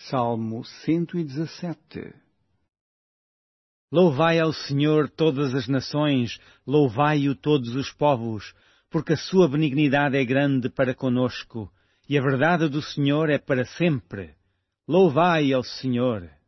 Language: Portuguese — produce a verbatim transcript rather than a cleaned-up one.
Salmo cento e dezassete. Louvai ao Senhor todas as nações, louvai-o todos os povos, porque a sua benignidade é grande para conosco, e a verdade do Senhor é para sempre. Louvai ao Senhor.